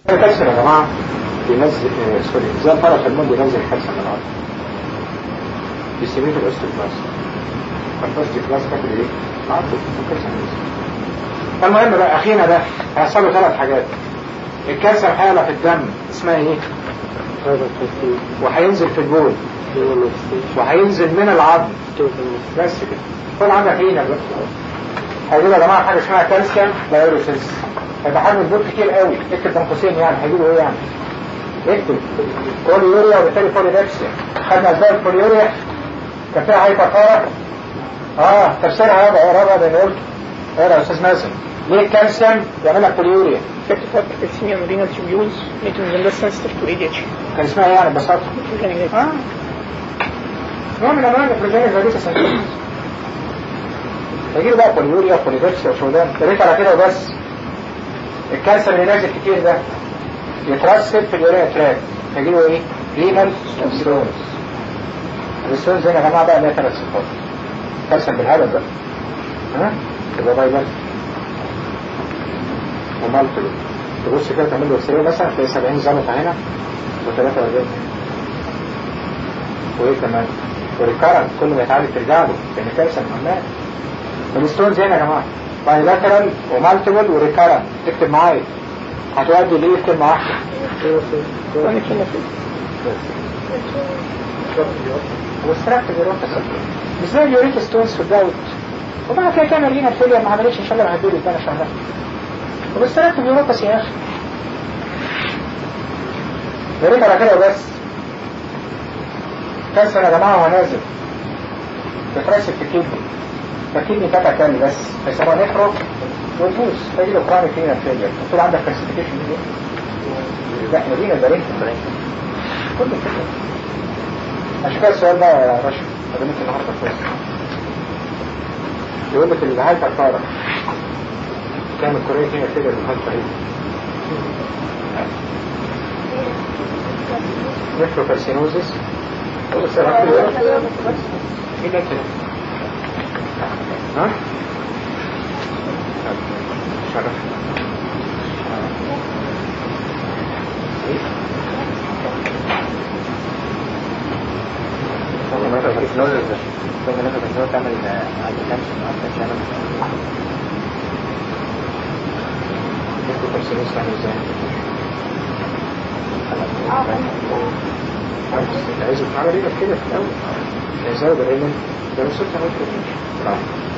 الكالسيوم يا جماعه بينزل سوري زي البارافيرمون بينزل الكالسيوم من الارض بيسميه الاوستوبلاست الأوستوبلاست تاكل ايه؟ عارف الكالسيوم بينزل. المهم بقى اخينا ده هيحصل له 3 حاجات. الكالسيوم هيعلى في الدم اسمها ايه؟ وهينزل في البول وهينزل من العظم بس كده. كل عندك هنا بقى هيجيب يا جماعه حاجه اسمها كالسيوم دايوريسيس. هيبقى حجم البول كتير قوي. اكتب بين قوسين يعني هيجيبوا ايه يعني؟ اكتب بوليوريا وبالتالي بوليدكسيا. خدنا اسباب البوليوريا كان فيها هايبر تفسيرها يابا رابع بين قلت ايه يا استاذ مازن ليه الكالسيوم يعمل لك بوليوريا؟ Affected hypercalcemia and renal tubules making them less sensitive to ADH. كان اسمها ايه يعني ببساطه؟ نوع من انواع البروجينيك فاليوتا سنتيز. هيجيله بقى بوليوريا وبوليدكسيا وشغلان. قريت على كده وبس. الكالسيوم اللي نازل كتير ده يترسب في اليوريا تراك هيجيله ايه؟ رينال ستونز. الستونز هنا يا جماعه بقى ليها 3 صفات. كالسيوم بالهبل بقى يبقى بايلر ومالتلو. تبص كده تعمل له اكسريه مثلا تلاقي 70 زلطه هنا و43 وايه كمان وريكارنت كل ما يتعالج ترجع له لان كالسيوم عمال. الستونز هنا يا جماعه بايلاترال ومالتيبل وريكارنت. تكتب معايا هتؤدي ليه كلمه واحده واستراكت بيروتا مش زي اليوريك ستونز في الداوت وبعد كده تعمل لينا الفيليا ما عملتش ان شاء الله هتدوري الدنيا شهرها وباستراكت بيروتا يا اخي. قريت على كده وبس. كالسيوم يا جماعه وهو نازل بترسب في الكدني فالكدني فتح تاني بس هيسموها نيفرو وتبوظ تجي له كرونيك رينال فيلير. قلت عندك كالسيفيكيشن دي لا مدينه البرين كل كده. عشان كده السؤال بقى يا رشا قدمت النهارده كويس يقول لك الهايبر كارا كان الكورية هنا كده بالهايبر ايه نيفروكارسينوزيس بس رحت ايه ده كده ها شرف تعمل عايز تعمل ايه كده في الاول يزود الريمن ده وصلت اهو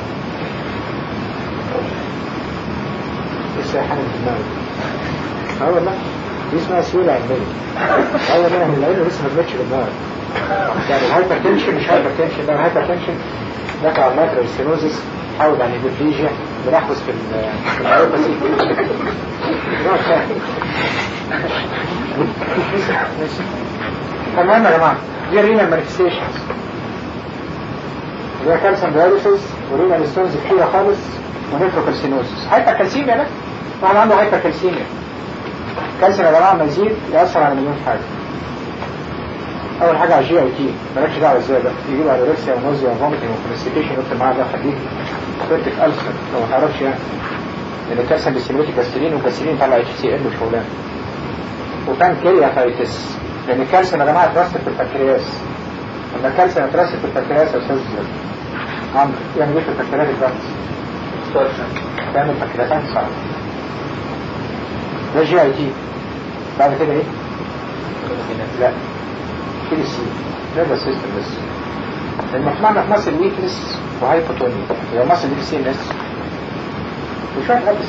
لسه حاجه في دماغي والله دي اسمها سيوله علميه منها من العلم لسه ما جاتش في دماغي. يعني الهايبر تنشن مش هايبر تنشن ده الهايبر تنشن دفع المايكرو ستينوزيس حاول عن الهيبوفليجيا بنحبس في الهايبوباسي. تمام يا جماعه دي رينال مانيفستيشنز ده كالسيوم دايوريسيس ورينال ستونز كتيره خالص ونيفروكالسينوزيس. هايبر كالسيميا ده واحد عنده هايبر كالسيميا. الكالسيوم يا جماعه مزيد يأثر على مليون حاجه. اول حاجه على الجي اي تي مالكش دعوه ازاي بقى يجيب انوركسيا ونوزيا وفوميتنج وكونستيبيشن قلت معاه ده خليك كورتيك ألسر لو ما تعرفش يعني لان الكالسيوم بيستميت الجاسترين والجاسترين طلع اتش سي ال وشغلانه وبانكرياتايتس لان الكالسيوم يا جماعه اترسب في البنكرياس. لما الكالسيوم اترسب في البنكرياس يا استاذ عمرو يعني ايه في البنكرياس الضغط؟ تعمل بنكرياتايتس صعب. ده جي اي تي. بعد كده ايه؟ لا كده سي ده سيستم بس لما طلعنا في مصر ويكنس وهايبوتونيا يبقى مصر دي سي ان اس وشويه غلس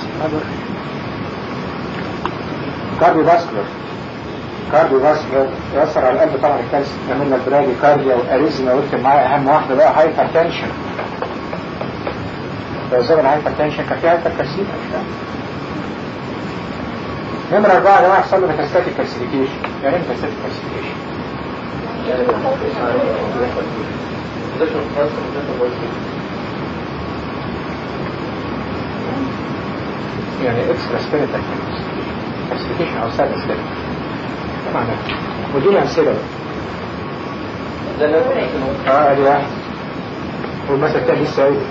كارديو فاسكولار يأثر على القلب طبعا الكالسيوم يعمل لنا برادي كارديا واريزما قلت معايا اهم واحده بقى هايبر تنشن. لو زاد الهايبر تنشن كان في هايبر كالسيوم نمرة 4 يا جماعه يحصل له ميتاستاتيك كالسيفيكيشن. يعني ايه ميتاستاتيك كالسيفيكيشن؟ يعني اكسترا سبيريتال كالسيفيكيشن او ساد سبيريتال ده معناه ودي امثله بقى ادي واحد والمثل الثاني لسه قايل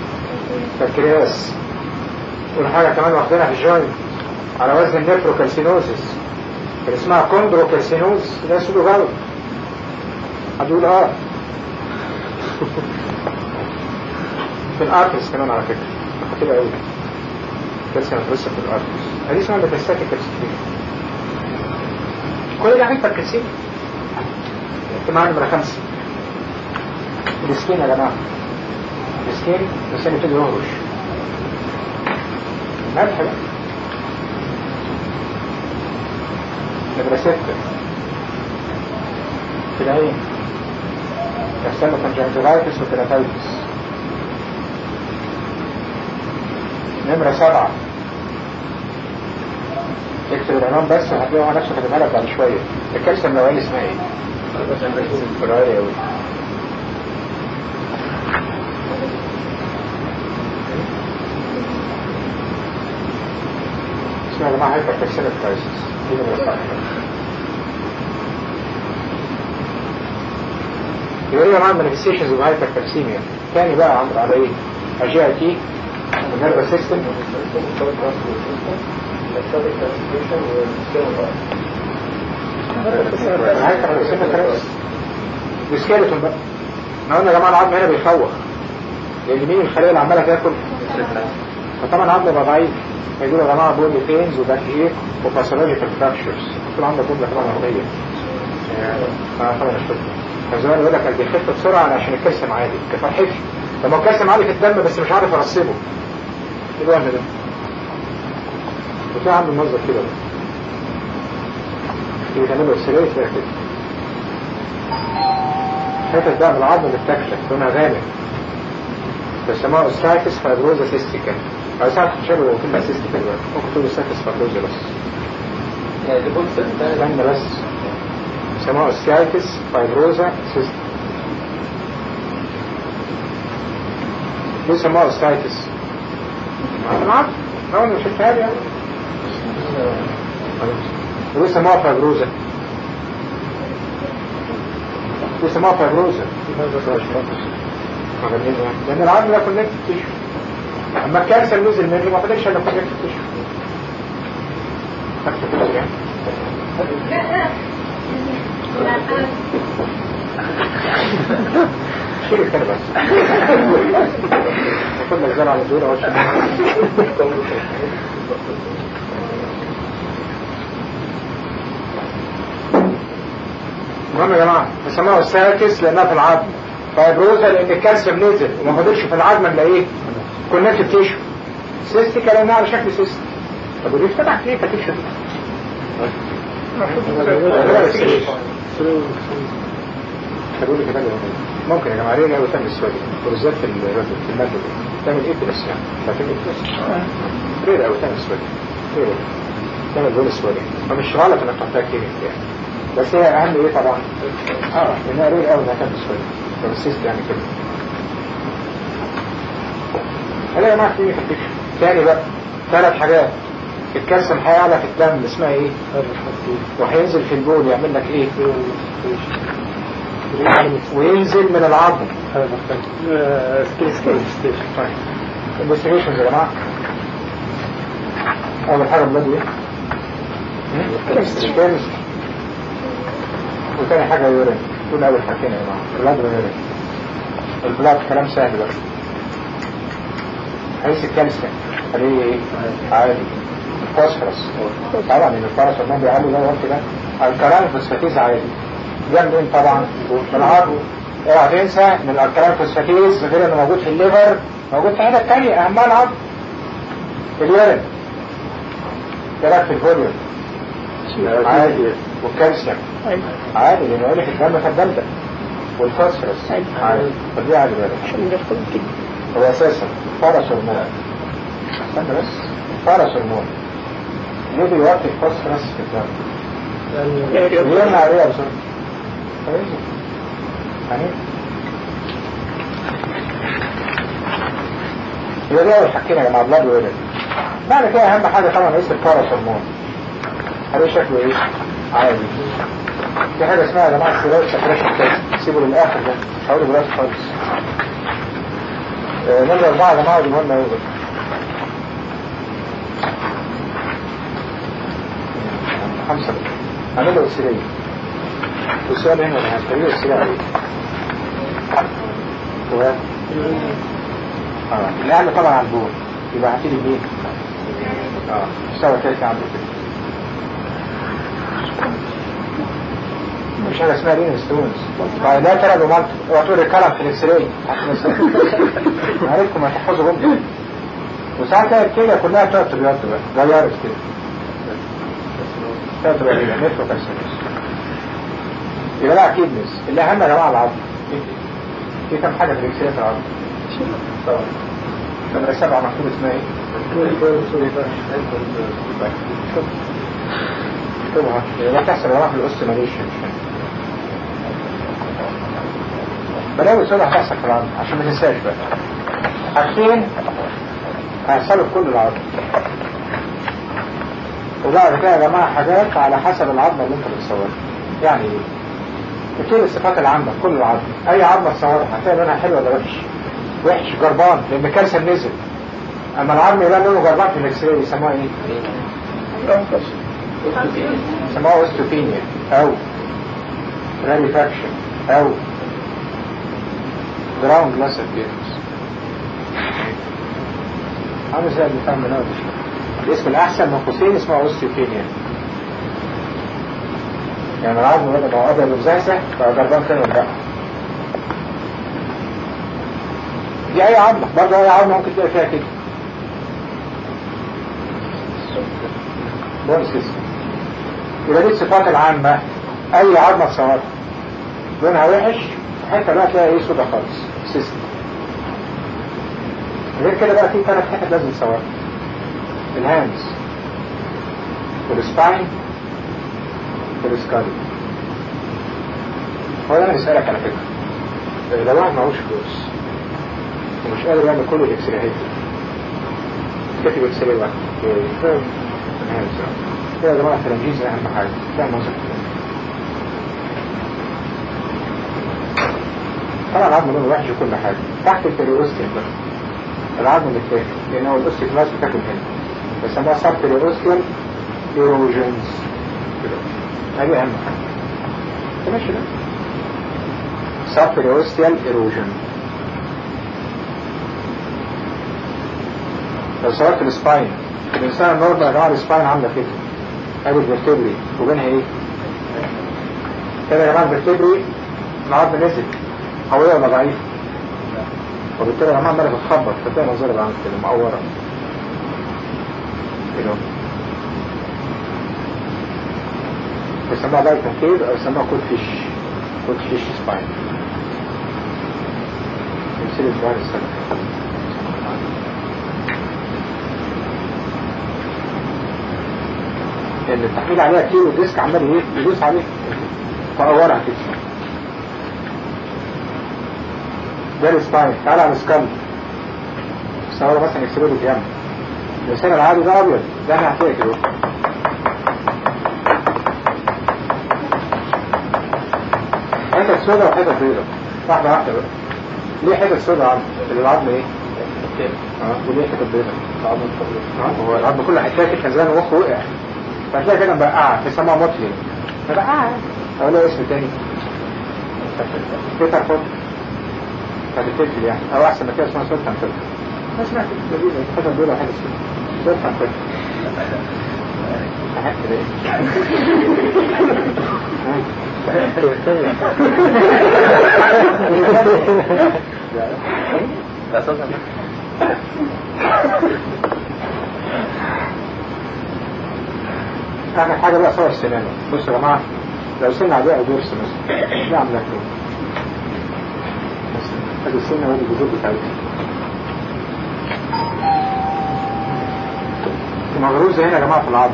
والحاجه كمان واخدينها في الجوينت على وزن النيفروكالسينوزيس اللي اسمها كوندروكارسينوز ده سودو غلط. هتقول في الارترس كمان على فكرة كده قوي كالسيوم مترسب في الارترس. هذه اسمها ميتاستاتيك كالسيوم. كل ده عارف الكالسيوم. معانا نمرة 5 السكين يا جماعة. السكين الإنسان يبتدي يهرش ملح بقى. نمرة 6 في العين يحصل له كونجكتيفايتس وكيراتايتس. نمرة 7 اكتب العنوان بس وهتلاقيه هو نفسه كاتبها لك بعد شوية. الكالسيوم النوعية اسمها ايه؟ فراري اوي. اسمها يا جماعة هايبر كالسيميك كرايسيس. دي نمرة 7. يبقى ايه يا جماعة المانيفستيشنز اوف هايبر كالسيميا؟ تاني بقى عمرو على ايه؟ اجي تي النيرفس سيستم السكيلتون بقى. احنا قلنا يا جماعه العظم هنا بيخوخ لان مين الخليه اللي عماله تاكل؟ فطبعا العظم يبقى ضعيف. هيقول يا جماعه بول بينز وباك ايه وباثولوجيكال فراكشرز. طول عندك جمله طبعا مرضيه. طبعا مش كده. فزمان يقول لك بيخف بسرعه عشان الكالسيوم عالي. كفرحش لما الكالسيوم عالي في الدم بس مش عارف ارسبه. ايه الوهم ده؟ وفي عنده منظر كده بقى. اللي بيعملوا السرير فيها كده. حتة بقى من العظم اللي بتاكلك لونها غامق. بيسموها اوستايتس فايبروزا سيستيكا. أو ساعات تشابه كلمة سيستيكا دلوقتي. ممكن تقول اوستايتس فايبروزا بس. يعني تقول استنى بس. بيسموها اوستايتس فايبروزا سيستيكا. ليه سموها اوستايتس؟ أنا عارف. أنا مش شفتها يعني. وليه سموها فايبروزا؟ ليه سموها فايبروزا؟ لأن العظم ده كونكتد تيشو. أما الكالسيوم نزل منه ما فضلش إلا كونكتد تيشو. أكتب كده يعني. شيل كده بس. كل الزرع على الدور أو المهم يا جماعة بيسموها الساكس لأنها في العظم. فايبروزا لأن الكالسيوم نزل وما فضلش في العظم إلا إيه؟ كونكتد تيشو. سيستيكا لأنها على شكل سيست. طب ودي فتحت ليه فتيشو؟ هتقولي كده ممكن يا جماعة ليه تعمل السؤال وبالذات في المادة دي تعمل ايه بس يعني لكن ليه أو تعمل السؤال ليه تعمل دول السؤال فمش غلط انك تحتاج كيميك يعني بس هي اهم ايه طبعا انها ليه أو انها تعمل السؤال فبالسيست يعني كده هلا يا جماعة كيميك الفكر تاني بقى 3 حاجات الكالسيوم هيعلى في الدم اسمها ايه وهينزل في البول يعمل لك ايه وينزل من العظم الانفستيجيشنز يا جماعه اول حاجه بلاد ايه كيمستري وثاني حاجه يورين دول اول حاجتين يا جماعه بلاد ويورين البلاد كلام سهل بقى هيس الكالسيوم عليه ايه عادي فوسفورس طبعا ان الفوسفورس ما بيعلي ده وقت ده الكلام فوسفاتيز عادي ده منين طبعا من العظم. اوعى تنسى ان الالكالين فوسفاتيز غير انه موجود في الليفر موجود في حته ثانيه اهمها العظم اليورين ده في الفوليوم عادي والكالسيوم عادي لانه يقول لك الدم فالدم والفوسفورس عادي فدي عادي بالك هو اساسا فرس هرمون استنى بس فرس هرمون ليه دلوقتي الفوسفورس في الدم يرمى عليها بسرعه يعني يبقى دي اول حاجتين يا جماعه بلاد ويرد بعد كده اهم حاجه طبعا اسم الفارس هرمون هذا شكله ايه عادي في حاجه اسمها يا جماعه السيرات سكريشن تيست سيبوا للاخر ده مش هقوله دلوقتي خالص نمرة 4 يا جماعه دي مهمه قوي 5 عمل له اكسريه. والسؤال هنا انا هستريه اكسريه عليه. تمام؟ الاهم طبعا على البول يبقى هتيجي مين؟ مستوى تالت عنده كده. مش حاجه اسمها رين ستونز. بعد ده ترى بمالت وطول الكلام في الاكسريه. عارفكم هتحفظوا جمله. وساعات تلاقي الكليه كلها بتقعد تبيض بقى غيرت كده. تبقى ايه؟ نترو كالسينوس. يبقى لا اكيد نس. اللي اهم يا جماعه العظم. في كم حاجه في الاكسريه في العظم؟ طبعا. نمرة 7 مكتوب اسمها ايه؟ اكتبها. يبقى تحصل يا جماعه في الاوستيميليشن. بلاوي سودة هتحصل في العظم عشان ما تنساش بقى. حاجتين هيحصلوا في كل العظم. وبعد كده يا جماعه حاجات على حسب العظمه اللي انت بتصورها. يعني ايه؟ بتقول الصفات العامه في كل العظم. اي عظمه تصورها هتلاقي لونها حلو ولا وحش؟ وحش جربان لان الكالسيوم نزل. اما العظم يبقى لونه جربان في الاكسراي يسموها ايه؟ يسموها اوستوبينيا او راريفاكشن او جراوند جلاس ابيرنس. عامل زي اللي فاهم منها الاسم الاحسن من قوسين اسمه اوستوبينيا. يعني العظم بدأ بقى ابيض ومزهزه بقى جربان تاني ولا لا؟ دي اي عظمه برضه اي عظمه ممكن تلاقي فيها كده. بون سيستم. يبقى دي الصفات العامه. اي عظمه تصورها لونها وحش حتى بقى تلاقي ايه سودا خالص سيستم. غير كده بقى في 3 حتت لازم تصورها. الهاندز والسباين والسكالي. هو انا بسألك على فكره لو واحد معهوش فلوس ومش قادر يعمل كل الاكسرايات كتب اكسراي واحد يا جماعه الترنجيز اهم حاجه فاهم مصر. طبعا العظم لونه وحش وكل حاجه. تحت البريوستيل بقى العظم بتاكل لان هو الاوستيك كلاس بتاكل هنا بيسموها سب بريوستيل ايروجنز. هذه اهم حاجه. ماشي ده سب بريوستيل ايروجن. لو صورت السباين الانسان النورمال يا جماعه السباين عامله كده. ادي الفرتبري وبينها ايه؟ كده يا جماعه الفرتبري العظم نزل قويه ولا ضعيفه؟ وبالتالي يا جماعه عماله بتخبط فتلاقي منظرها بعمل كده مقوره كده. بيسموها بقى التنكير او يسموها كود فيش سباين. تمثيل الظهر السنه. اللي التحميل عليها كتير والديسك عمال ايه يدوس عليه فقورها كده. ده السباين. تعال على السكال صورة مثلا يكسبه بالجنب. الانسان العادي ده ابيض ده انا هحكي كده حتت سودا وحتت بيضاء واحدة واحدة بقى. ليه حتت سودا عظم؟ اللي العظم ايه؟ وليه حتت بيضاء؟ هو العظم كله هيتاكل خزان ومخه وقع فهتلاقي كده مبقعة تسمى موتلين مبقعة أو لها اسم تاني بيتر فوت فتتفل يعني أو أحسن ما كده اسمها سلطان فوت. ما سمعت لذيذة حاجة دولة حاجة اسمها سلطان فوت. أحب كده إيه لا سلطان آخر حاجة بقى صور السنانة. بصوا يا جماعة لو سنة عادية أو دورس مثلا لا عملها كده هذه السنة وهذه الجذور بتاعتها مغروزة هنا يا جماعة في العظم.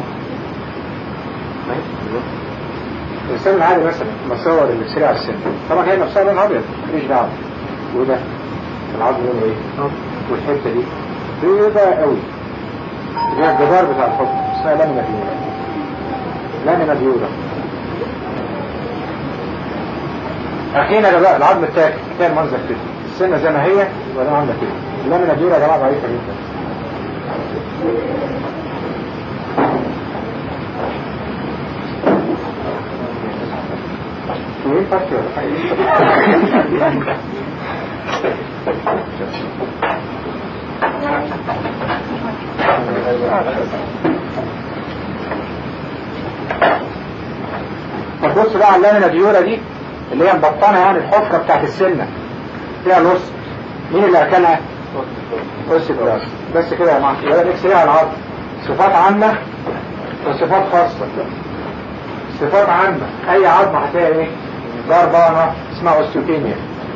الإنسان العادي مثلا مصور اللي على السن طبعا هي نفسها لون أبيض مفيش دعوة. وده العظم لونه إيه؟ والحتة دي بيضاء قوي هي الجدار بتاع الحب اسمها لامينا فيورا. لامينا فيورا أخينا يا جماعة العظم التاكل كان منظر كده السنة زي ما هي ولا عاملة كده. اللامينا فيورا يا جماعة ضعيفة جدا. فاتي ولا حاجة. طب بص بقى على اللامينا ديورا دي اللي هي مبطنة يعني الحفرة بتاعت السنة فيها نص. مين اللي أكلها؟ أوسيكلاس. بس كده يا جماعة. يبقى الإكس على العظم صفات عامة وصفات خاصة. صفات عامة أي عظمة هتلاقي إيه؟ ضربانة اسمها أوستيوبينيا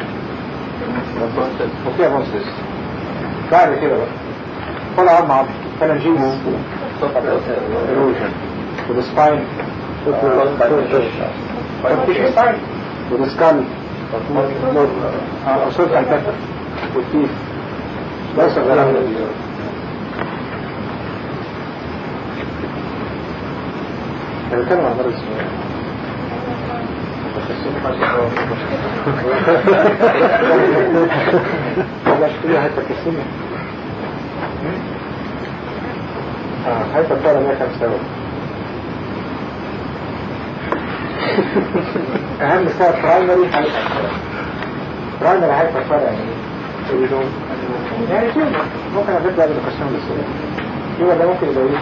وفيها بونسس. بعد كده بقى كل عظمة عظمة فلانجيز إيروجن والسباين والسباين والسكال أصول كالكتر والتيف بس الغلام بنتكلم عن مرض السموم. بلاش فيها هيبرتنسيميا. هيبرتنسيميا ليها كام سبب؟ أهم سبب برايمري برايمري هيبرتنسيميا يعني كده ممكن أبدأ بالقسم للسبب. يبقى ده ممكن يبقى إيه؟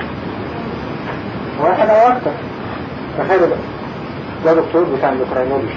واحد أو أكتر. تخيلوا بقى ده دكتور بتاع الاندوكراينولوجي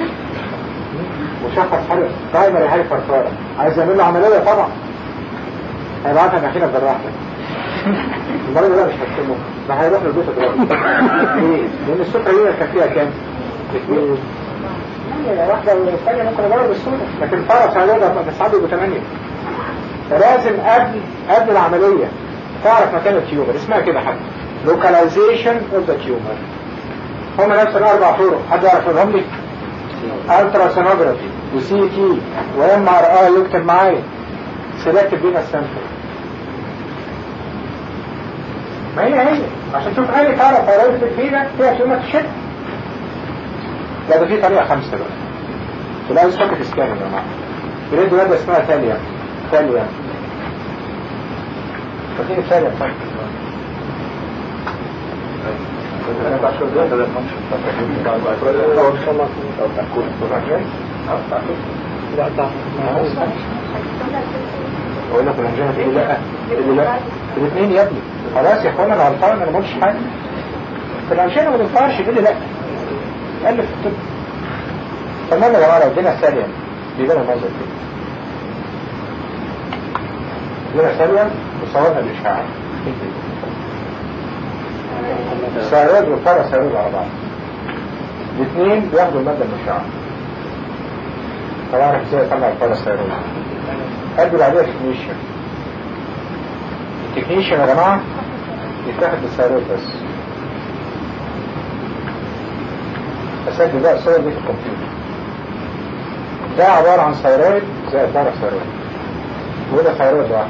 وشخص حاجة برايمري هايبرتنسيميا عايز يعمل له عملية طبعا هيبعتها داخلة بالراحة. المريض ده مش هتكلمه ده هيروح للبيت دلوقتي. ليه؟ لأن السكر هي كان فيها كام؟ 2 يعني واحدة والثانية ممكن أجرب بالسودة لكن الفرس هيقدر بتساعده ب8. فلازم قبل العملية تعرف مكان التيومر اسمها كده حتى localization of the tumor. هم نفس الأربع طرق حد يعرف لهم لي؟ ultrasonography وسي تي وام ار اي يكتب معايا سيلكتيف فينس سامبل. ما هي عشان تشوف اي تعرف فيروس الفينا فيها تيومر تشد. لا ده في طريقة 5 بقى. تلاقي سوكت سكان يا جماعة. بريد مادة اسمها ثاليا فدي ثاليا طيب. اقول لك الانجينا تقول لا الاثنين يا ابني خلاص يا اخوانا انا غلطان انا ما قلتش حاجه. فالانجينا ما تنفعش تقول لي لا قال في الطب. تمام يا جماعه لو ادينا ثانيه بيجينا نظر كده ادينا ثانيه وصورنا الاشعاع الثيرويد والباراثيرويد على بعض الاثنين بياخدوا المادة المشعة. طبعا ازاي اطلع الباراثيرويد؟ ادي بعدها تكنيشن. التكنيشن يا جماعة يتاخد بالثيرويد بس ادي بقى الصور دي في الكمبيوتر. ده عبارة عن ثيرويد زي الباراثيرويد وده ثيرويد واحد.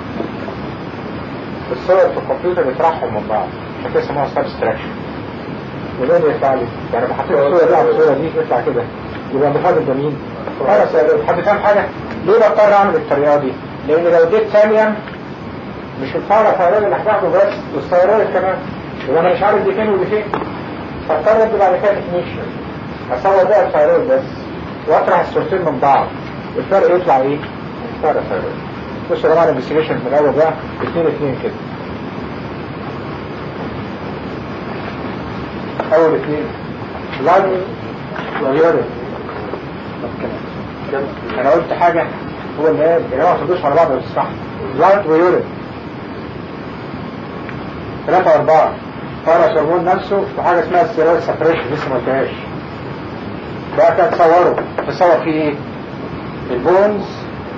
الصور في الكمبيوتر بيطرحهم من بعض عشان كده اسمها سبستراكشن. وده اللي يطلع لي يعني بحطيت الصورة دي على الصورة دي يطلع كده يبقى مفاضل ده مين؟ باراثيرويد. حد فاهم حاجة؟ ليه بضطر اعمل الطريقة دي؟ لان لو اديت ثانيا مش الباراثيرويد اللي هتاخده بس والثيرويد كمان يبقى انا مش عارف دي فين ودي فين. فاضطر ادي بعد كده تكنيشن اصور بقى الثيرويد بس واطرح الصورتين من بعض الفرق يطلع ايه؟ باراثيرويد. بصوا يا جماعه الانفستيجيشن من الاول بقى 2 كده. اول 2 بلاد ويورين. انا قلت حاجه هو اللي قال يا جماعه ما تردوش على بعض ولا تصح. بلاد ويورين 3 و4 فرش هرمون نفسه وحاجه اسمها السيرويد سبريشن لسه ما قلتهاش. بقى كده تصور فيه ايه؟ البونز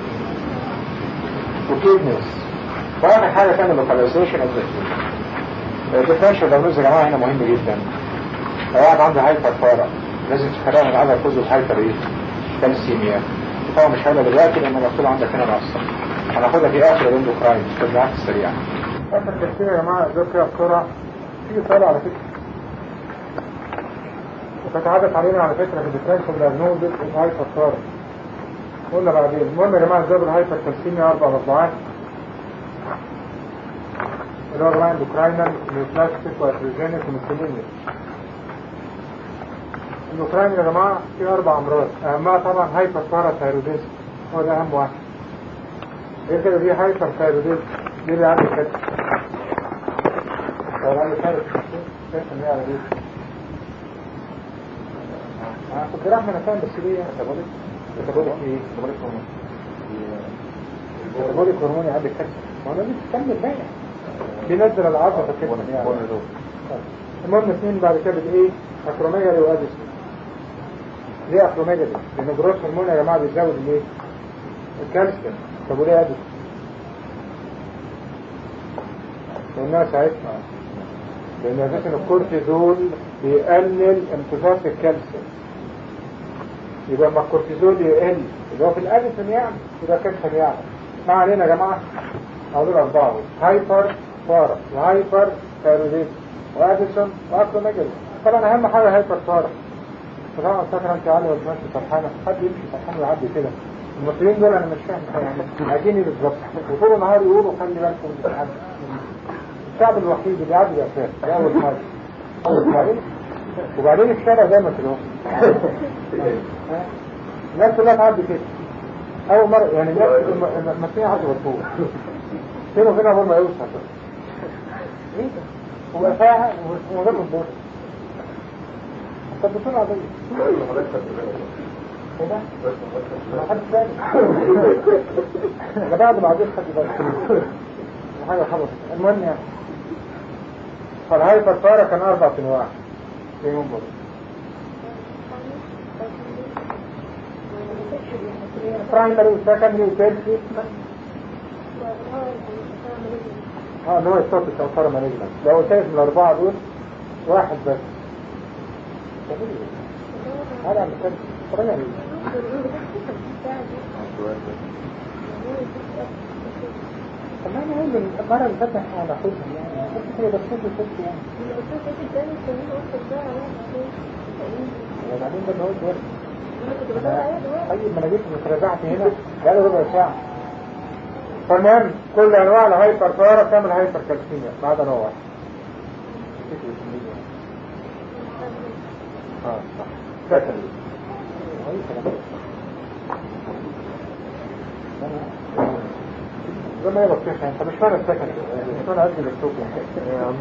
وكيدنيز. فاخر حاجه كان اللوكاليزيشن اوف ذا الديفرنشال دايجنوز يا جماعه هنا مهم جدا. لو واحد عنده هايبر فارا لازم تفرقها من عدد كوز الهايبر ايه؟ كالسيميا. طبعا مش هقولها دلوقتي لان المكتوب عندك هنا ناقصه. هناخدها في اخر الاندوكراين في التبعات السريعه. اخر تفسير يا جماعه ده كده بسرعه. في سؤال على فكره وكانت عادت علينا على فكره في الديفرنشال دايجنوز الهايبر فارا. قلنا بعدين. المهم يا جماعه ازاي الهايبر كالسيميا 4 مطبوعات اللي هو جماعه اندوكراينال نيوبلاستيك واتروجينيك وميثيلينيك. الاوكراني يا جماعه في 4 امراض، اهمها طبعا هايبر باراثايروديزم، هو ده اهم واحد. غير كده في هايبر ثايروديزم دي اللي عندي كده. لو عندي ثايرويد كده اللي على دي. كنت رايح من فاهم بس ليه ميتابوليك ايه؟ ميتابوليك هرموني عندي كده. ما انا لسه كمل بقى. بينزل العضله كده يعني. المهم 2 بعد كده ايه؟ اكروميجالي واديسون. ليه اكروميجالي؟ لان جروث هرمون يا جماعه بيزود الايه؟ الكالسيوم. طب وليه اديسون؟ لانها ساعتها لان اساسا الكورتيزول بيقلل امتصاص الكالسيوم. يبقى اما الكورتيزول يقل اللي هو في الاديسون يعني يبقى كالسيوم يعني. ما علينا يا جماعه هقول 4 هايبر بارا وهايبر ثايروديزم واديسون واكروميجالي. طبعا اهم حاجه هايبر بارا. طبعا الفكره انت عاليه ولا ماشي فرحانه، حد يمشي فرحان ويعدي كده. المصريين دول انا مش فاهم يعني عايزين بالظبط وطول النهار يقولوا خلي بالكم من الحد. الشعب الوحيد اللي يعدي الاساس ده اول حاجه وبعدين الشارع دايما كده الناس كلها تعدي كده اول مره يعني الناس المصريين عدوا بالطول فين وفين اول ما يوصل ايه ده وقفاها وغير البوس. طب بسرعه دي ايه ده؟ ما حدش فاهم ده بعد ما عديت حد بالك حاجه خلصت. المهم يعني فالهايبر بارا كان 4 انواع في يوم برضه. برايمري وسكندري وتيرشي اللي هو الصوت السوفر مانجمنت. لو شايف من ال4 دول واحد بس هذا عم بكتب برايمري كمان هو المرة اللي فاتت احنا هناخدها يعني كنت كده بسيط وست يعني وبعدين ده هو الدور طيب ما انا جيت مترجعت هنا بقالي ربع ساعة. فالمهم كل انواع الهايبر بارا تعمل هايبر كالسيميا ما عدا نوع واحد. سكندري ده ما يبقى فيها انت مش فاهم السكن مش فاهم عزل السوق يا عم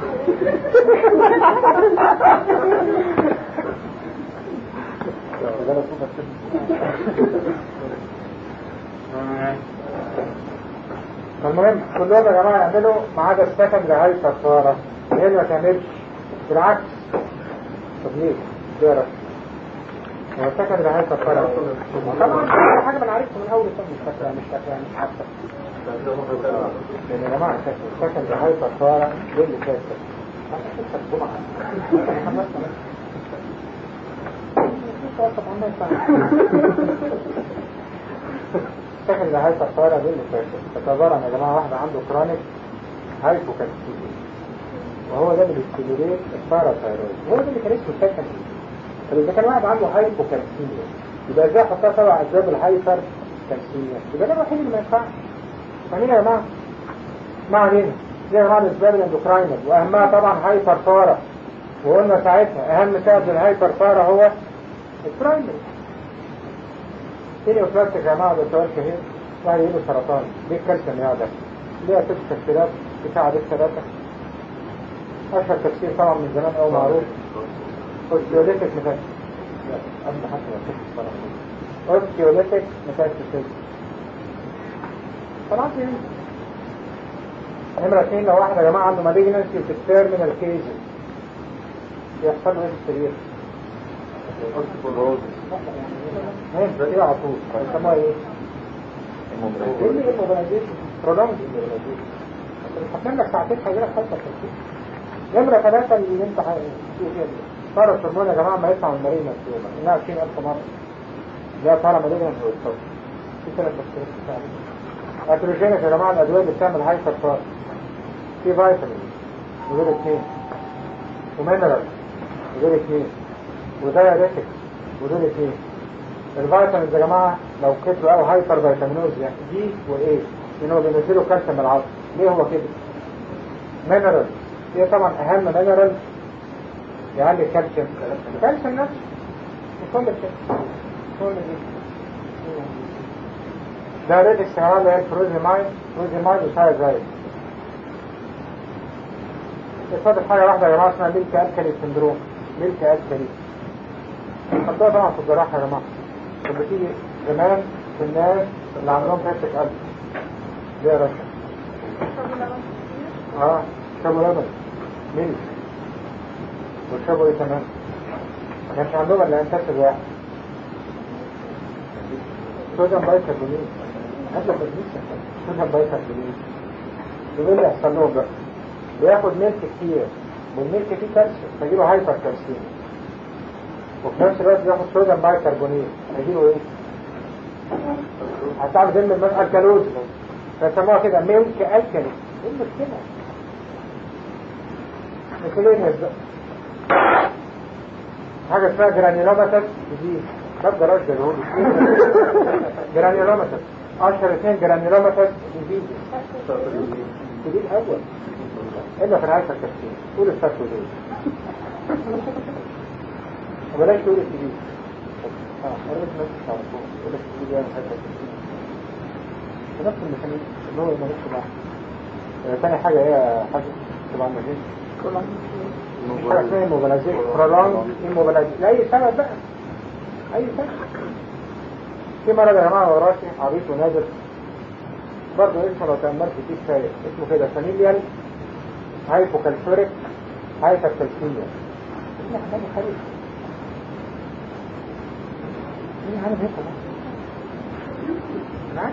ده المهم كلهم يا جماعه يعملوا ما عدا السكن لهايبر بارا هي ما تعملش بالعكس. طب ليه؟ ده رأي هو السكن لهايبر بارا طبعا حاجه من عارفها من اول السنه مش فاكره مش حاسه لأن يا جماعة السكن بهايبر بارا دي اللي فاتت عشان تبقى الجمعة السكن بهايبر بارا دي اللي فاتت تتبرع يا جماعة واحدة عنده كرونيك هايبوكالسيميا وهو ده اللي بيستيموليت الباراثايرويد هو ده اللي كان اسمه السكن. طب إذا كان واحد عنده هايبوكالسيميا يبقى ازاي احطها تبع أسباب الهايبر كالسيميا؟ يبقى ده الوحيد اللي ما ينفعش. فاهمين يا جماعة؟ ما علينا دي يا جماعة الأسباب الاندوكراينال وأهمها طبعا هايبر بارا وقلنا ساعتها أهم سبب للهايبر بارا هو البرايمري. كيليوبلاستيك يا جماعة ده سؤال شهير واحد يجيله سرطان ليه الكالسيوم يا ده؟ ليه 6 تفسيرات بتاع دي 3 أشهر تفسير طبعا من زمان أو معروف أوستيوليتيك ميتاستاسيس لا قبل حتى ما تفسير أوستيوليتيك ميتاستاسيس طبعا في نمرة 2 لو واحد يا جماعة عنده مالجنسي في التيرمينال كيجز يحصل له ايه في السرير؟ ايه على طول يسموها ايه؟ الموبيلايزيشن برولونج الموبيلايزيشن هتنام لك ساعتين هيجيلك خلطة تفكير. نمرة 3 اللي انت هتشوف فيها دي صار الهرمون يا جماعة ما يطلع من المالجنسي يوما انها 20,000 مرة ده طالع مالجنسي ويتصور في 3 تفكيرات بتاعتها. اتروجينيك يا جماعة الأدوية اللي بتعمل هايبر بار في فيتامين ودول 2 ومينرال ودول 2 ودايريتك ودول 2. الفيتامينز يا جماعة لو كتروا أو هايبر فيتامينوز يعني دي وإيه لأن هو بينزلوا كالسيوم من العظم. ليه هو كده؟ مينرال هي طبعا أهم مينرال يعني الكالسيوم نفسه كل كده كل دي ده ريت استعمال اللي هي الفروزيمايد وشاي زي يفضل حاجة واحدة يا جماعة اسمها ميلك ألكالي سندروم. ميلك ألكالي حطوها طبعا في الجراحة يا جماعة. كانت بتيجي زمان في الناس اللي عندهم بلاستيك قلب دي يا رشا شربوا لبن ميلك وشربوا ايه كمان؟ ما كانش عندهم الا انتاج واحد صوديوم بايكربونات. هات لك صوديوم بايكربونات يقول لي يحصل لهم بقى بياخد ميلك كتير والميلك فيه كالسيوم فيجيله هايبر كالسيوم وفي نفس الوقت بياخد صوديوم بايكربونات هيجيله ايه؟ هتعمل زي الماء الكالوز فسموها كده ميلك الكالي. ايه المشكلة؟ مثلين بقى حاجة اسمها جرانيولوماتس دي خد جراج جرهولي جرانيولوماتس اشهر اثنين جرانيولوماتس دي الأول إلا في الهايفر كالسيوم قول الفتوى دول وبلاش تقول الكبير قربت نفسك على طول قول الكبير يعني هايفر كالسيوم ونفس الميكانيزم اللي هو مالوش بعض. تاني حاجة هي حاجة طبعا مجيش حاجة اسمها الموبلايزيشن برولونج الموبلايزيشن لأي سبب بقى أي سبب. في مرض يا جماعة وراسي عبيط ونادر برضه اسمه لو تأملت فيه كفاية اسمه كده فاميليال هايبوكالسوريك هايبركالسيميا. اسمه حمام خليل مين عامل هيك معاك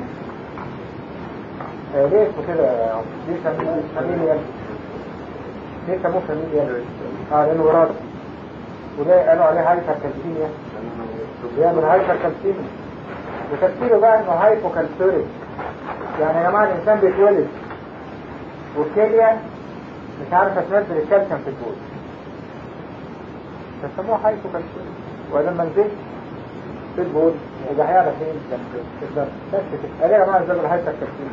ليه اسمه كده ليه فاميليال ليه سموه فاميليال لأنه وراثي وده قالوا عليه هايبركالسيميا بيعمل هايبركالسيميا وتفسيره بقى انه هايبوكالسوريك يعني يا جماعة الإنسان بيتولد والكلية مش عارفة تنزل الكالسيوم في الجول فسموه هايبوكالسوريك ولما نزلت في الجول يبقى هيعرف ايه في الدم بس كده. قال يا جماعة ازاي الهايبوكالسوريك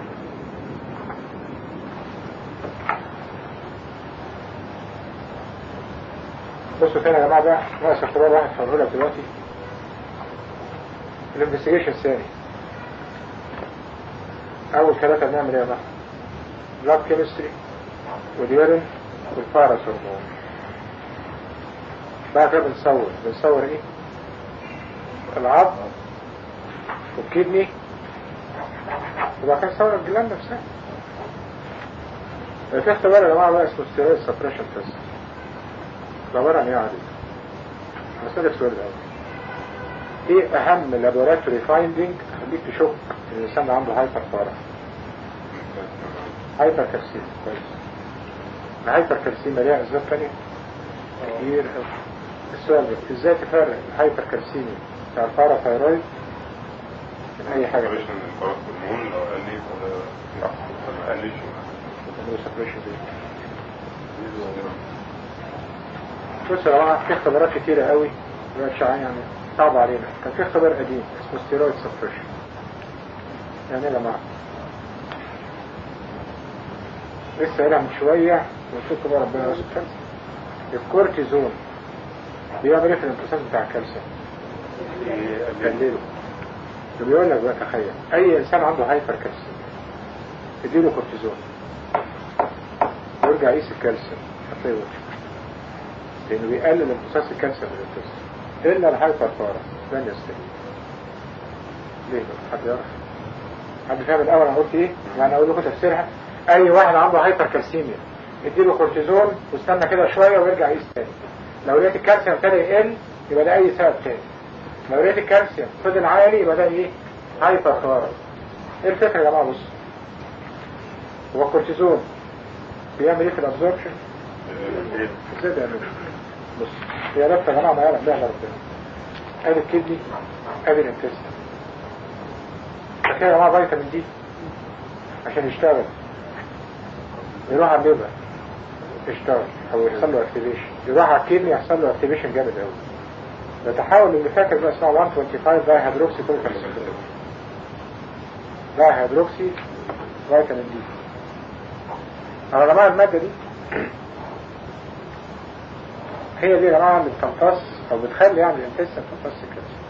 بصوا تاني يا جماعة بقى ناقص اختبار واحد هقوله لك دلوقتي الانفستيجيشن الثاني. اول ثلاثة بنعمل ايه بقى؟ بلاد كيمستري واليورين والفارس هرمون. بعد كده بنصور ايه؟ العظم والكدني وبعد كده نصور الجلان نفسها. في اختبار يا جماعة بقى اسمه ستيرويد سبريشن تيست. عبارة عن ايه عادي؟ هسألك سؤال الاول. ايه اهم لابوراتوري فايندينج تخليك تشك ان الانسان ده عنده هايبر فارس؟ هايبر كالسيم. كويس. الهايبر كالسيم ليها اسباب ثانيه كتير قوي. السؤال ده ازاي تفرق الهايبر كالسيم بتاع الباراثايرويد من اي حاجه ثانيه؟ الهرمون لو قلش بص يا جماعه في اختبارات كتيره قوي دلوقتي يعني صعب علينا. كان في اختبار قديم اسمه ستيرويد سبريشن. يعني يا جماعه لسه قايلها من شويه ونشوف بقى ربنا يستر. الكورتيزون بيعمل ايه في الامتصاص بتاع الكالسيوم؟ بيقلله. بيقول لك بقى تخيل اي انسان عنده هايبر كالسيوم اديله كورتيزون ويرجع يقيس الكالسيوم هتلاقيه وحش لانه بيقلل امتصاص الكالسيوم من الجسم الا الهايبر فارس لن يستجيب. ليه بقى؟ حد يعرف؟ حد فاهم الاول انا قلت ايه؟ يعني اقول لكم تفسيرها. اي واحد عنده هايبر كالسيميا اديله كورتيزون واستنى كده شويه ويرجع يقيس تاني. لو لقيت الكالسيوم ابتدى يقل يبقى ده اي سبب تاني. لو لقيت الكالسيوم فضل عالي يبقى ده ايه؟ هايبر فارس. ايه الفكره يا جماعه؟ بص هو الكورتيزون بيعمل ايه في الابزوربشن؟ ازاي بيعمل؟ بص هي لفه يا جماعه ما يعلم بيها الا ربنا. ادي الكدني ادي الانتستين. فكده يا جماعه فيتامين دي عشان يشتغل يروح على الليفر يشتغل او يحصل له اكتيفيشن، يروح على الكدني يحصل له اكتيفيشن جامد قوي. بتحول اللي فاكر بقى اسمها 125 داي هيدروكسي كورتيزون. داي هيدروكسي فيتامين دي. على جماعه الماده دي هي دي يا جماعة اللي بتمتص او بتخلي يعني الانتستين تمتص الكالسيوم.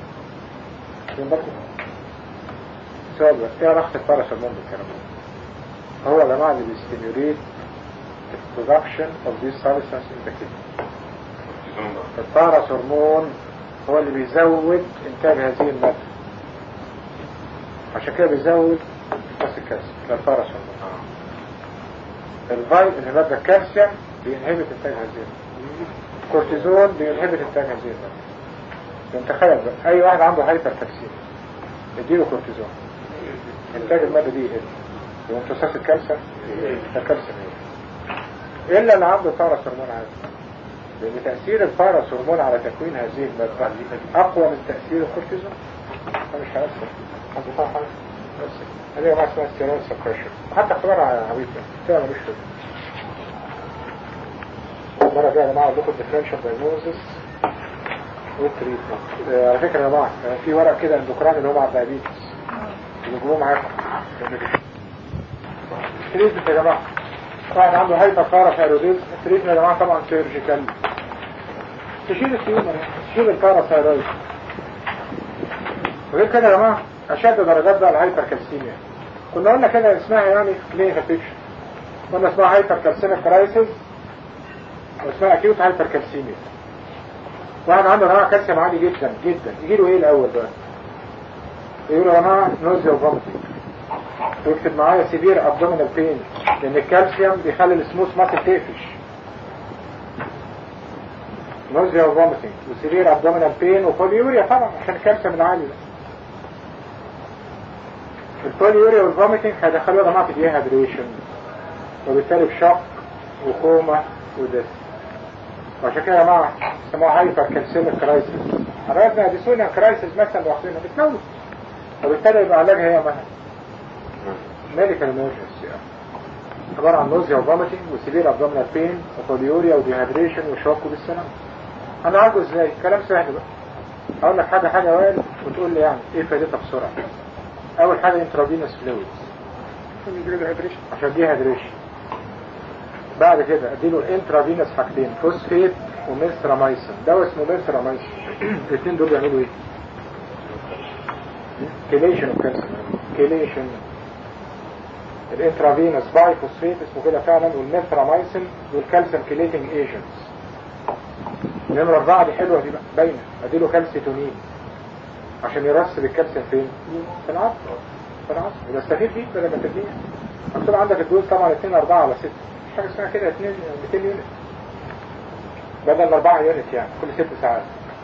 سؤال بس ايه علاقة الباراسورمون بالكلام ده؟ هو يا جماعة اللي بيستيميوليت البرودكشن اوف ذيس سبستانس ان ذا كيدني. الباراسورمون هو اللي بيزود انتاج هذه المادة، عشان كده بيزود امتصاص الكالسيوم. الباراسورمون اللي مادة الكالسيوم بينهبت انتاج هذه المادة. الكورتيزون بينهبت انتاج هذه المادة. انت تخيل بقى اي واحد عنده هايبر كالسيوم يديله كورتيزون، انتاج المادة دي يقل وامتصاص الكالسيوم الا اللي عنده باراسورمون عادي، لان تأثير الباراسورمون على تكوين هذه المادة اقوى من تأثير الكورتيزون. فمش هيأثر حد طبعا بس هذه ما اسمها ستيرويد سبريشن. حتى اختبار عبيط كده ملوش فيه. المرة دي يا جماعة اقول لكم الديفرنشال دايجنوزس والتريتمنت. على فكرة يا جماعة في ورق كده اندوكران اللي هو مع الدايابيتس يجيبوه معاكم. التريتمنت يا جماعة واحد عنده هايبر باراثايرويدزم، التريتمنت يا جماعة طبعا سيرجيكال. تشيل التيومر، تشيل الباراثايرويد. وغير كده يا جماعة أشد درجات بقى الهايبر كالسيميا. كنا قلنا كده اسمها يعني كلينيكال بيكشر، قلنا اسمها هايبر كالسيميك كرايسيس واسمها اكيوت هايبر كالسيميا. واحد عنده نوع كالسيوم عالي جدا جدا، يجيله ايه الاول بقى؟ يقولوا يا جماعه نوزيا وفوميتنج، ويكتب معايا سيفير ابدومينال بين، لان الكالسيوم بيخلي السموث ماسل تقفش. نوزيا وفوميتنج وسيفير ابدومينال بين وبوليوريا طبعا عشان الكالسيوم العالي ده. البوليوريا والفوميتنج هيدخلوا يا جماعه في ديهايدريشن، وبالتالي في شق وكوما ودس. وعشان كده يا جماعه اسمها هايبر كالسيميك كرايسيس. عرفنا اديسونيا كرايسيس مثلا لوحدنا بتموت، وبالتالي يبقى علاجها هي مثلا ميديكال ايمرجنسي، عباره عن نوزيا وفوميتنج وسيفير ابدومينال بين وبوليوريا وديهايدريشن وشوك وبالسلامه. هنعالجه ازاي؟ كلام سهل بقى. هقول لك حاجه وائل وتقول لي يعني ايه فائدتها بسرعه. اول حاجه انترافينوس فلويدز عشان ديهايدريشن. بعد كده اديله الانترافينوس حاجتين، فوسفيت وميثراميسين. ده اسمه ميثراميسين. الاثنين دول بيعملوا ايه؟ كيليشن وكالسيوم. كيليشن الانترافينوس باي فوسفيت اسمه كده فعلا، والميثراميسين والكالسيوم كيليتنج ايجنتس. نمرة 4 دي حلوه دي بقى باينه، اديله كالسيتونين عشان يرسب الكالسيوم فين؟ في العظم. في العظم يستفيد بيه بدل ما تديه. مكتوب عندك الدوز طبعا 2 4 على 6، مش حاجه اسمها كده 200 يونت بدل 4 يونت يعني كل 6 ساعات.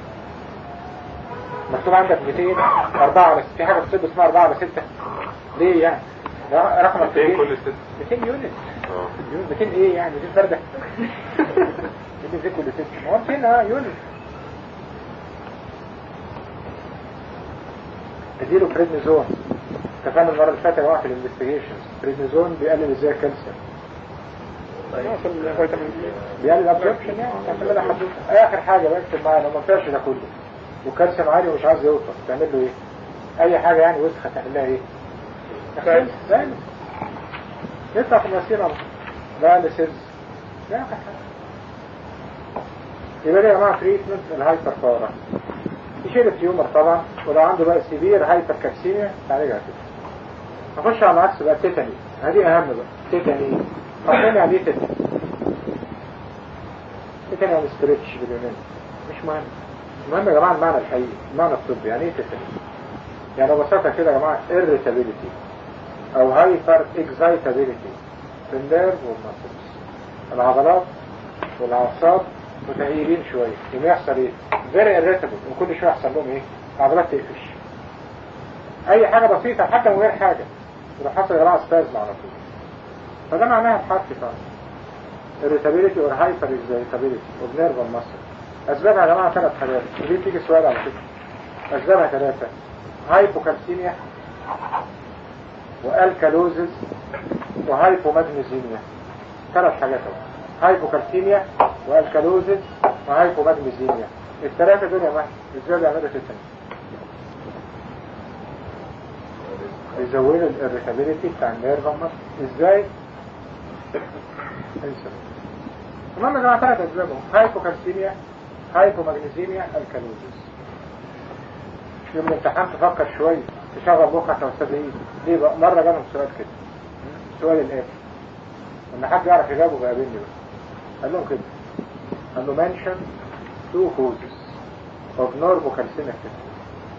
مكتوب عندك 200 4 على 6، في حاجه في الطب اسمها 4 على 6 ليه يعني؟ رقم 200 كل 6 200 يونت. 200 ايه يعني؟ 200 فرده 200 كل 6 ما هو 200 يونت. اديله بريدنيزون. اتفقنا المره اللي فاتت يا جماعه في الانفستيجيشنز بريدنيزون بيقلل ازاي الكالسيوم؟ بيقلل الابسوربشن يعني. تعمل لها حدوث. اخر حاجه بكتب معايا لو ما فيهاش ده كله والكالسيوم عالي ومش عايز يوصل تعمل له ايه؟ اي حاجه يعني وسخه تعمل لها ايه؟ زي يطلع في المسيره لا لسيلز لا اخر حاجه. يبقى يا جماعه تريتمنت الهايبر بارا يشيل التيومر طبعا، ولو عنده بقى سيفير هايبر كالسيميا تعالجها كده. نخش على العكس بقى تيتاني. هذه اهم بقى تيتاني. فاهمين يعني ايه تيتاني؟ تيتاني يعني ستريتش باليونان مش مهم. المهم يا جماعه المعنى الحقيقي، المعنى الطبي. يعني ايه تيتاني؟ يعني ببساطه كده يا جماعه irritability او هايبر اكزايتابيليتي في النيرف والمسلز. العضلات والاعصاب متهيئين شويه، يوم يحصل ايه؟ فيري irritable وكل شويه يحصل لهم ايه؟ العضلات تقفش. اي حاجه بسيطه حتى من غير حاجه يبقى حصل يا جماعه سبازم على طول. فده معناها بحرف فعلا irritability or hyper excitability of nerve and muscle. اسبابها يا جماعه 3 حاجات، ودي تيجي سؤال على فكره. اسبابها 3: هايبوكالسيميا والكالوزز وهايبومagnesemia. 3 حاجات اهو، هايبوكالسيميا والكالوزز وهايبومagnesemia. ال3 دول يا جماعه ازاي بيعملوا تيتاني؟ بيزودوا الاريتابيليتي بتاع النيرف ماسل. ازاي؟ انسى المهم يا جماعه 3 اسباب: هايبوكالسيميا، هايبومagnesemia، الكالوزيس. يوم الامتحان تفكر شويه، تشغل مخك يا استاذ ايه. ليه بقى؟ مره جالهم سؤال كده، السؤال الاتي ان حد يعرف يجاوبه بقابلني بقى. قال لهم كده، قال له mention 2 causes of normocalcemic tetanus.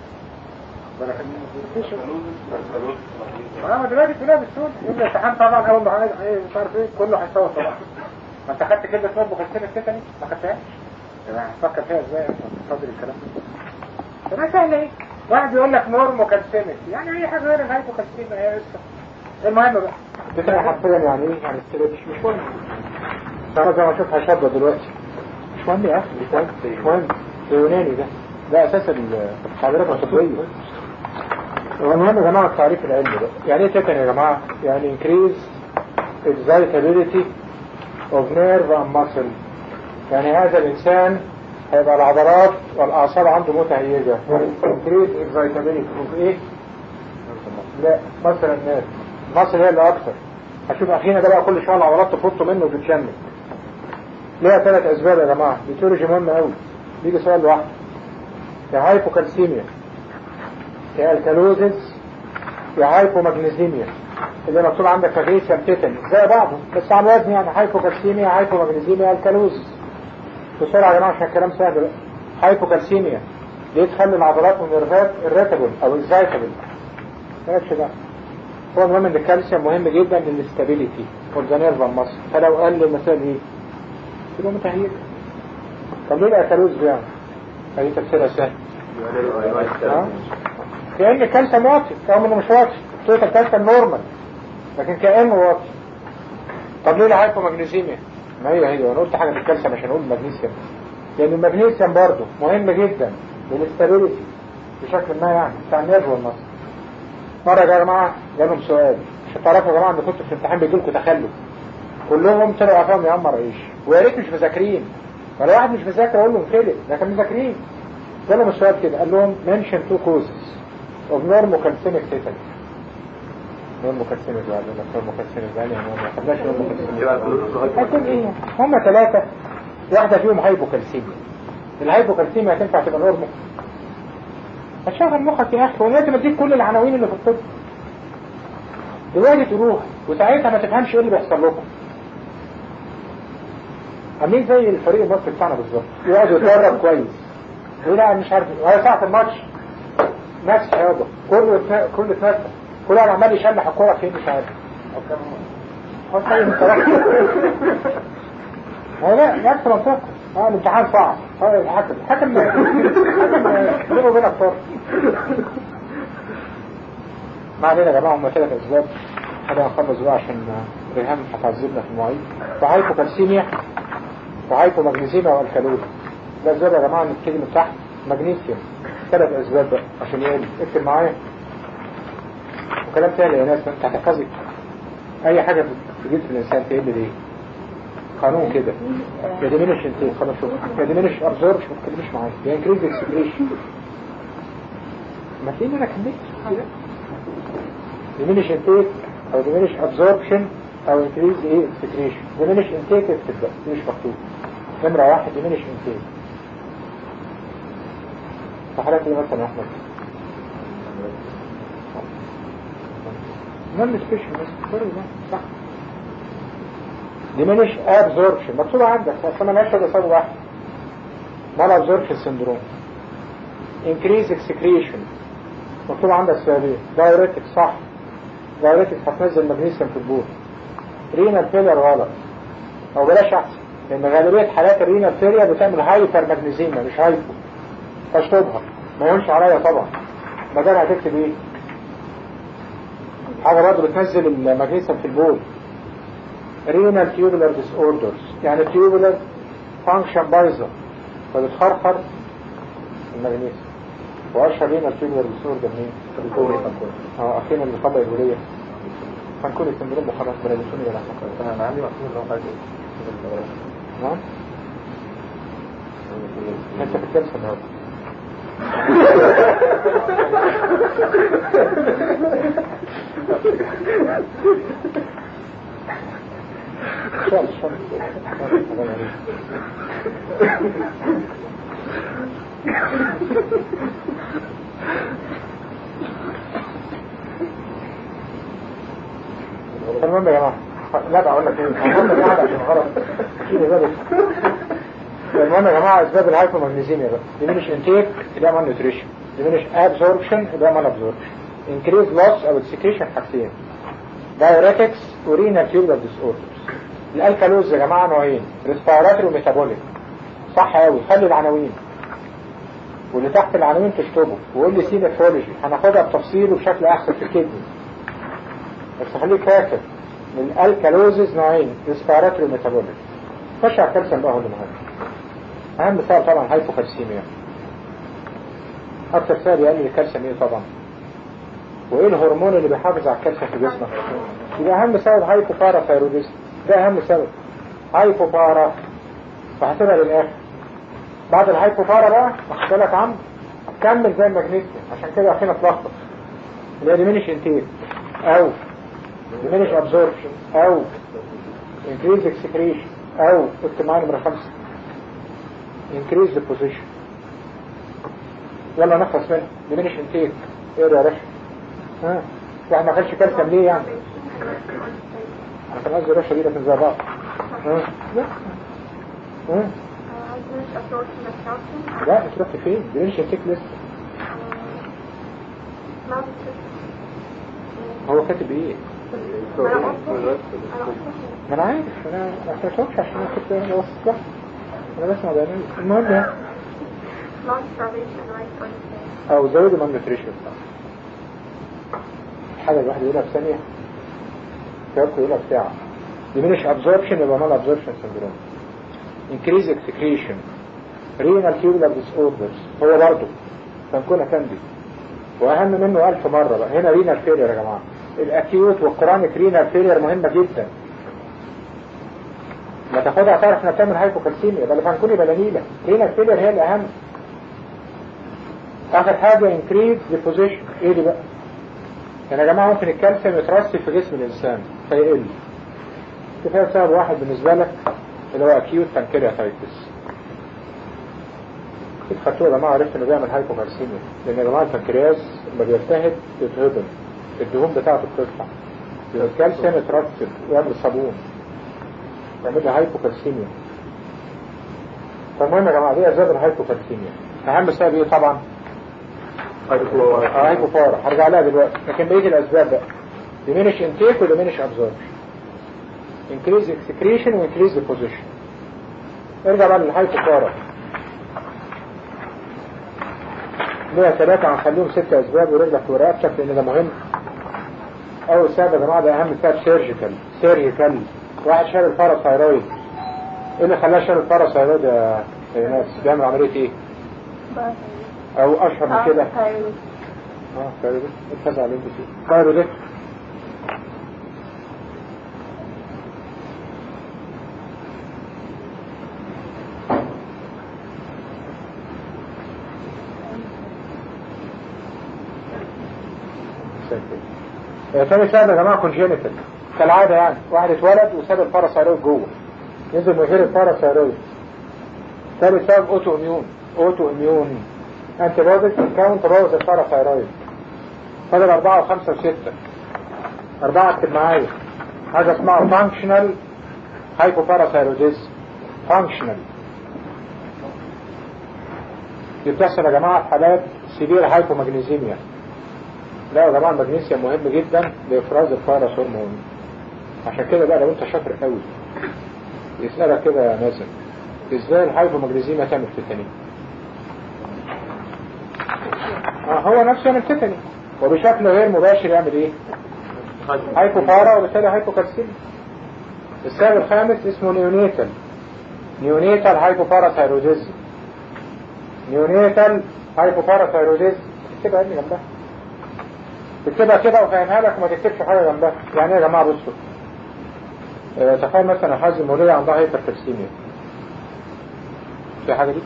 ما دلوقتي كلها بالسهوله. يوم الامتحان طبعا اول ما مش عارف ايه كله هيصور طبعا. ما انت خدت كلمه نورموكالسيميك تيتانس؟ ما خدتهاش. يعني هتفكر فيها ازاي اصلا تفضل الكلام ده؟ ده سهل ايه؟ واحد يقول لك نورموكالسيميك يعني اي حاجه غير الهايبوكالسيميا هي لسه. المهم بقى تيتانس حرفيا يعني ايه؟ يعني ستريتش مش مهم. انا زي ما اشوفها شابه دلوقتي مش مهم يا اخي. مش مهم. اليوناني ده اساس الحضارات الطبيه. المهم يا جماعه التعريف العلمي ده يعني ايه تيتانس يا جماعه؟ يعني increase excitability of nerve and muscle. يعني هذا الإنسان هيبقى العضلات والأعصاب عنده متهيجة. increase excitability of إيه؟ لا مثلا الناس مصر هي اللي أكثر. هشوف أخينا ده بقى كل شوية العضلات تفط منه وتتشنج. ليها 3 أسباب يا جماعة. بيتولوجي مهم أوي. بيجي سؤال لوحده. يا هايبوكالسيميا، يا الكالوزيس، يا هايبومagnesemia. اللي مكتوب عندك مغنيسيوم تيتانس زي بعضه بس على الوزن يعني هايبوكالسيميا، هايبومagnesemia، الكالوزيس. بسرعة يا جماعة عشان الكلام سهل بقى. هايبوكالسيميا دي تخلي العضلات والنيرفات irritable أو excitable. مالكش ده. هو المهم ان الكالسيوم مهم جدا للستابيليتي اوف ذا نيرف اند ماسل. فلو قل المسائل ايه؟ تبقى متهيئ. طب ليه الكالوز يعني؟ هذه تفسيرها سهل. كأن الكالسيوم واطي رغم انه مش واطي. صوت الكالسيوم نورمال لكن كأنه واطي. طب ليه الهايبومagnesemia؟ ما هي انا قلت حاجه في الكالسيوم عشان اقول المغنيسيوم. لان المغنيسيوم برضه مهم جدا للستابيليتي بشكل ما يعني بتاع النيرف والمصل. مره يا جماعه جالهم سؤال مش تعرفوا يا جماعه ان كنت في الامتحان بيجي لكم تخلف كلهم طلعوا افهم يا عمر عيش ويا ريت مش مذاكرين. ولا واحد مش مذاكر اقول له انفلت لكن مذاكرين. جالهم السؤال كده قال لهم mention 2 causes of normocalcemic tetanus. normocalcemic بعد normocalcemic يعني ما خدناش normocalcemic. هيكون ايه؟ هم 3 واحده فيهم هايبوكالسيميا. الهايبوكالسيميا هتنفع تبقى نورمال؟ هتشغل مخك يا اخي. ولازم اديك كل العناوين اللي في الطب دلوقتي تروح وساعتها ما تفهمش ايه اللي بيحصل لكم. عاملين زي الفريق المصري بتاعنا بالظبط يقعدوا يتدرب كويس يقول لا مش عارف وهي ساعه الماتش نفس حاجه كله اتنفس كل واحد عمال يشلح الكوره فين مش عارف. هو طيب انت لا نفس منطقه. الامتحان صعب. الحكم بينه وبينك فرق. ما علينا يا جماعه هم 3 اسباب. هذا هنخلص بقى عشان ريهام هتعذبنا في المواعيد. فهايبوكالسيميا وهايبومagnesemia والكالوري. ده اسباب يا جماعه نبتدي من تحت. مغنيسيوم 3 اسباب بقى عشان يقل. اكتب معايا وكلام تاني يا ناس انت هتحفظي اي حاجه تجيب في الانسان تقل ليه؟ قانون كده يا ديمينش انتيك. خلاص شوف يا ديمينش ابزوربشن ما تتكلمش معايا يا انكريز اكسبريشن. ما تلاقيني انا كملت كده. ديمينش انتيك او ديمينش ابزوربشن او انكريز ايه اكسبريشن. ديمينش انتيك اكتب بقى مش مكتوب. نمره 1 ديمينش انتيك. فحالات ايه مثلا يا احمد؟ نعمل سبيشن بس سوري ده صح. diminish absorption مكتوبة عندك اصلا مالهاش ولا صوت واحد. mal absorption syndrome. increase excretion مكتوبة عندك سؤالين. diuretic صح. diuretic هتنزل مغنيسيوم في البول. renal failure غلط او بلاش احسن لان غالبية حالات الرينال فيلير بتعمل هايبر ماجنيزيميا مش هايبو. تشطبها ما يهونش عليا طبعا. مجال هتكتب ايه؟ حاجة برضه بتنزل المغنيسيوم في البول. renal tubular disorders يعني tubular function بايظة فبتخرخر المغنيسيوم. واشهر renal tubular disorder مين؟ اخينا اللي طبق الولية فانكولي سندروم وخلاص بلادسوني ولا حاجة. انا عندي مقصود ان هو حاجة نعم؟ انت في الكلسة النهارده المهم يا جماعة لا بقول لك ايه المهم يا جماعة عشان غلط المهم يا جماعة اسباب الهايبومagnesemia بقى diminish intake اللي هي malnutrition diminish absorption اللي هي malabsorption increase loss او excretion حاجتين diuretics urinary tubular disorders الالكالوز يا جماعة نوعين respiratory وميتابوليك صح قوي خلي العناوين واللي تحت العناوين تشطبه وقول لي سينفولوجي هناخدها بتفصيل وبشكل احسن في الكدني بس خليك فاكر من الالكالوزز نوعين respiratory وميتابوليك خش على الكالسيوم بقى هو اللي مهم اهم سبب طبعا هايبوكالسيميا اكتر سبب يقلل الكالسيوم ايه طبعا وايه الهرمون اللي بيحافظ على الكالسيوم في جسمك يبقى اهم سبب هايبوباراثايروديزم ده اهم سبب هايبوبارا وهسيبها للاخر بعد الهايبوبارا بقى واخد بالك عم كمل زي المغنيسيوم عشان كده اخينا اتلخبط اللي هي diminish intake او diminish absorption او increase excretion او اكتب معايا نمرة 5 increase deposition يلا نخلص منها diminish intake ايه يا رشا واحد ما خدش كالسيوم ليه يعني انا كان قصدي رشا دي لكن زي بعض لا مش رحت فين diminish intake لسه هو كاتب ايه ما انا عارف انا ما فهمتش عشان انا كنت وصلت انا بسمع بيانات المهم يعني او زود malnutrition حاجة الواحد يقولها في ثانية كيفك يقولها في ساعة diminish absorption يبقى malabsorption syndrome increase excretion renal tubular disorders هو برضه فنكون كاندي واهم منه 1000 مرة بقى هنا renal failure يا جماعة الاكيوت والكرونيك renal failure مهمة جدا ما تاخدها تعرف انها بتعمل هايبوكالسيميا ده اللي فنكوني بلانيلة renal failure هي الاهم اخر حاجة increase deposition ايه دي بقى يعني يا جماعة ممكن الكالسيوم يترسب في جسم الانسان فيقل كفاية سبب واحد بالنسبة لك اللي هو اكيوت بانكرياتايتس خدتوه يا جماعة عرفت انه بيعمل هايبوكالسيميا لان يا جماعة البنكرياس لما بيلتهب يتهضم الدهون بتاعته بتطلع يبقى الكالسيوم يترسب ويعمل صابون يعمل له هايبوكالسيميا فالمهم يا جماعة دي اسباب الهايبوكالسيميا اهم سبب ايه طبعا هايبوبارا هرجع لها دلوقتي لكن بقية الاسباب بقى diminish intake و diminish absorption increase excretion و increase deposition ارجع بقى للهايبوبارا ليها 3 هنخليهم 6 اسباب ورجع في ورقتك لان ده مهم اول سبب يا جماعة ده اهم سبب سيرجيكال واحد شال الباراثايرويد ايه اللي خلاه شال الباراثايرويد يا ناس بيعمل عملية ايه او اشهر من كده ثايرويد اتفق عليه بسيط ثايرويد ثاني سبب يا جماعة كونجينيتال كالعادة يعني واحد اتولد وساب الباراثايرويد جوه ينزل من غير الباراثايرويد ثالث سبب اوتو اميون انت بوديز تكون تبوظ الباراثايرويد فضل 4 و5 و6 4 اكتب معايا حاجة اسمها فانكشنال هايبوباراثايروديزم فانكشنال دي بتحصل يا جماعة في حالات سيفير هايبومagnesemia لا يا جماعة المغنيسيوم مهم جدا لإفراز الفارس هرمون عشان كده بقى لو انت شاطر قوي يسألك كده يا مازن ازاي الهايبومagnesemia تعمل تيتاني هو نفسه يعمل تيتاني وبشكل غير مباشر يعمل ايه هايبوبارا وبالتالي هايبوكالسيميا السبب الخامس اسمه نيونيتال هايبوباراثايروديزم نيونيتال هايبوباراثايروديزم تكتبها ابني جنبها تكتبها كده وفهمها لك وما تكتبش حاجة جنبها يعني ايه يا جماعة بصوا تخيل مثلا حازم ولية عندها هايبركالسيميا في حاجة دي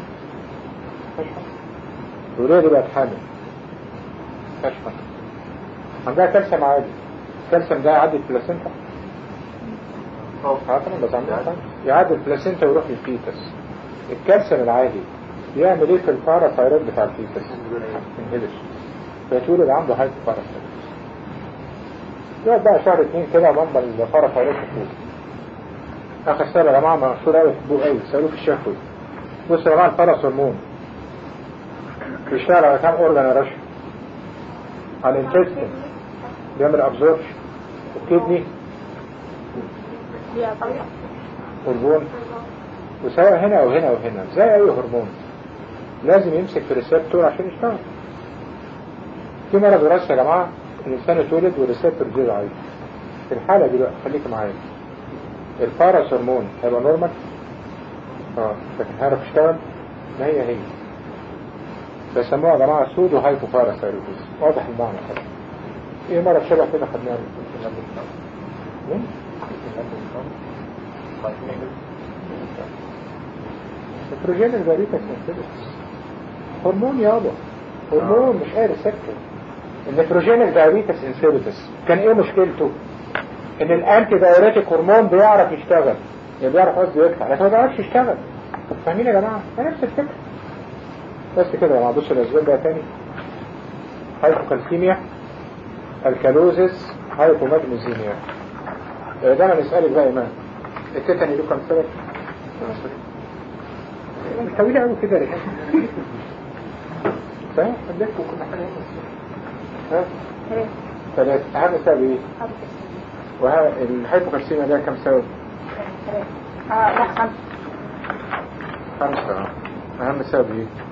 الولية دي بقت حامل كشفة عندها كالسيوم عادي الكالسيوم ده يعدي البلاسينتا عارفين بس عندنا يعدي البلاسينتا ويروح للفيتس. الكالسيوم العادي يعمل ايه في الباراثايرويد بتاع الفيتس؟ انهبش، فيتولد عنده هايبو باراثايرويد. يقعد بقى شهر 2 كده منبر الباراثايرويد تفوق. اخر سنه يا جماعه مشهور قوي تحبوه قوي، سالوه في الشفوي. بصوا يا جماعه الباراث هرمون بيشتغل على كام اورجان يا رشا؟ على الانتستين بيعمل ابزوربشن، والكدني والبون، وسواء هنا او هنا او هنا زي اي هرمون لازم يمسك في الريسبتور عشان يشتغل. في مرض وراثي يا جماعه الانسان اتولد والريسبتور دي ضعيف. في الحاله دي بقى خليك معايا، الباراث هرمون هيبقى نورمال لكن هيعرف يشتغل؟ ما هي بيسموها يا جماعه سودو هايبو باراثايرويديزم. واضح المعنى خلاص. ايه مرض شبه كده خدناه مين؟ البروجين الباريتا سنسيتس هرمون يابا، هرمون مش قادر يسكر. النيتروجين الباريتا سنسيتس كان ايه مشكلته؟ ان الانتي دايوريتيك هرمون بيعرف يشتغل، يعني بيعرف قصدي يدفع لكن ما بيعرفش يشتغل. فاهمين يا جماعه؟ نفس الفكره. بس كده يا جماعه. بصوا الاسباب بقى تاني: هايبوكالسيميا، الكالوزيس، هايبوماجنيزيميا. ده انا نسألك بقى ايمان، التيتاني له كام سبب؟ مش طويلة قوي كده ليه؟ صحيح؟ اديتكم كل حاجة ها؟ ثلاثة. أهم سبب ايه؟ الهايبوكالسيميا ده كام سبب؟ خمسة. أهم سبب ايه؟